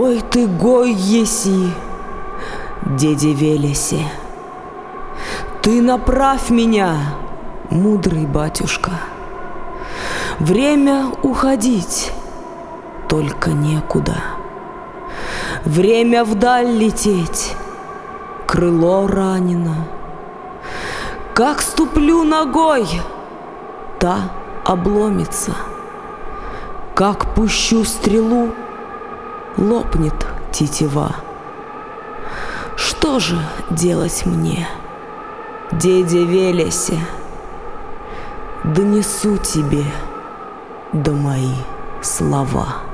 Гой ты, гой еси, деде Велесе, ты направь меня, мудрый батюшка. Время уходить, только некуда. Время вдаль лететь, крыло ранено. Как ступлю ногой, та обломится. Как пущу стрелу, лопнет тетива. Что же делать мне, деде Велесе? Донесу тебе до мои слова.